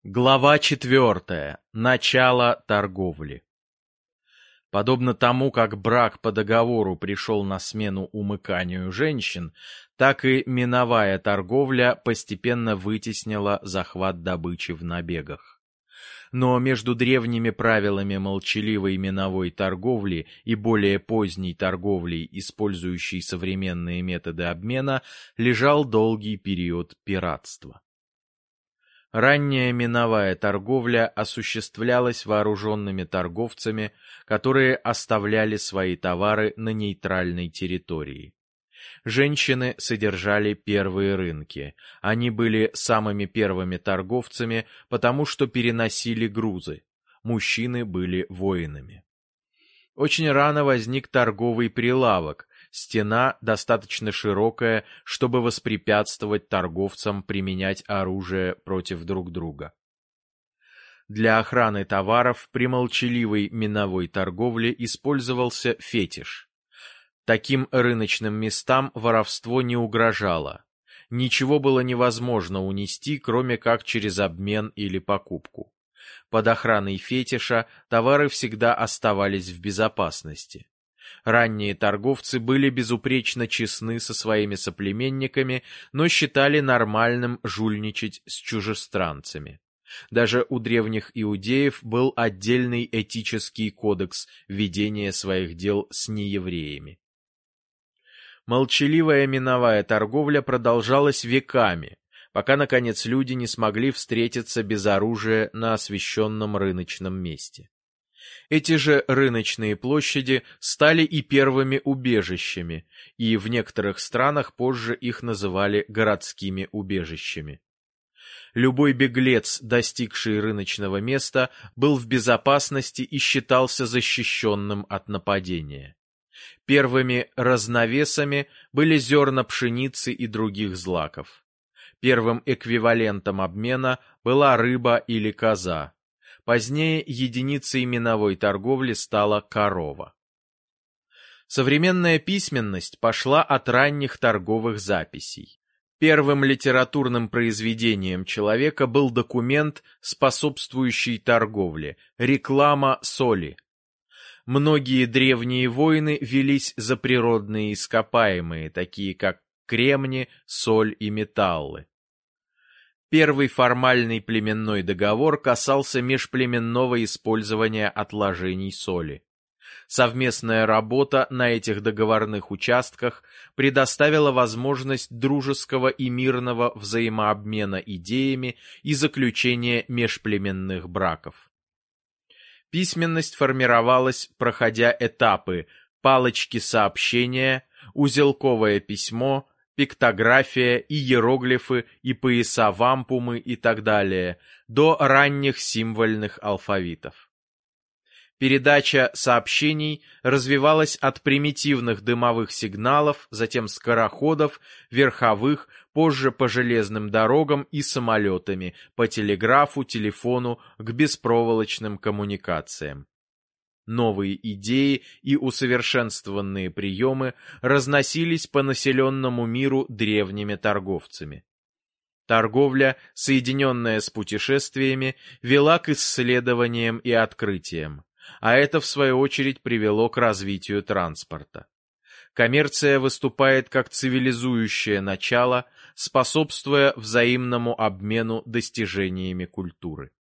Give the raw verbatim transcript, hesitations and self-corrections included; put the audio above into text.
Глава четвертая. Начало торговли. Подобно тому, как брак по договору пришел на смену умыканию женщин, так и миновая торговля постепенно вытеснила захват добычи в набегах. Но между древними правилами молчаливой миновой торговли и более поздней торговлей, использующей современные методы обмена, лежал долгий период пиратства. Ранняя миновая торговля осуществлялась вооруженными торговцами, которые оставляли свои товары на нейтральной территории. Женщины содержали первые рынки. Они были самыми первыми торговцами, потому что переносили грузы. Мужчины были воинами. Очень рано возник торговый прилавок, стена достаточно широкая, чтобы воспрепятствовать торговцам применять оружие против друг друга. Для охраны товаров при молчаливой миновой торговле использовался фетиш. Таким рыночным местам воровство не угрожало. Ничего было невозможно унести, кроме как через обмен или покупку. Под охраной фетиша товары всегда оставались в безопасности. Ранние торговцы были безупречно честны со своими соплеменниками, но считали нормальным жульничать с чужестранцами. Даже у древних иудеев был отдельный этический кодекс ведения своих дел с неевреями. Молчаливая миновая торговля продолжалась веками, пока, наконец, люди не смогли встретиться без оружия на освещенном рыночном месте. Эти же рыночные площади стали и первыми убежищами, и в некоторых странах позже их называли городскими убежищами. Любой беглец, достигший рыночного места, был в безопасности и считался защищенным от нападения. Первыми разновесами были зерна пшеницы и других злаков. Первым эквивалентом обмена была рыба или коза. Позднее единицей миновой торговли стала корова. Современная письменность пошла от ранних торговых записей. Первым литературным произведением человека был документ, способствующий торговле – реклама соли. Многие древние войны велись за природные ископаемые, такие как кремни, соль и металлы. Первый формальный племенной договор касался межплеменного использования отложений соли. Совместная работа на этих договорных участках предоставила возможность дружеского и мирного взаимообмена идеями и заключения межплеменных браков. Письменность формировалась, проходя этапы: палочки сообщения, узелковое письмо, пиктография, иероглифы и пояса-вампумы и так далее, до ранних символьных алфавитов. Передача сообщений развивалась от примитивных дымовых сигналов, затем скороходов, верховых, позже по железным дорогам и самолетами, по телеграфу, телефону, к беспроволочным коммуникациям. Новые идеи и усовершенствованные приемы разносились по населенному миру древними торговцами. Торговля, соединенная с путешествиями, вела к исследованиям и открытиям, а это, в свою очередь, привело к развитию транспорта. Коммерция выступает как цивилизующее начало, способствуя взаимному обмену достижениями культуры.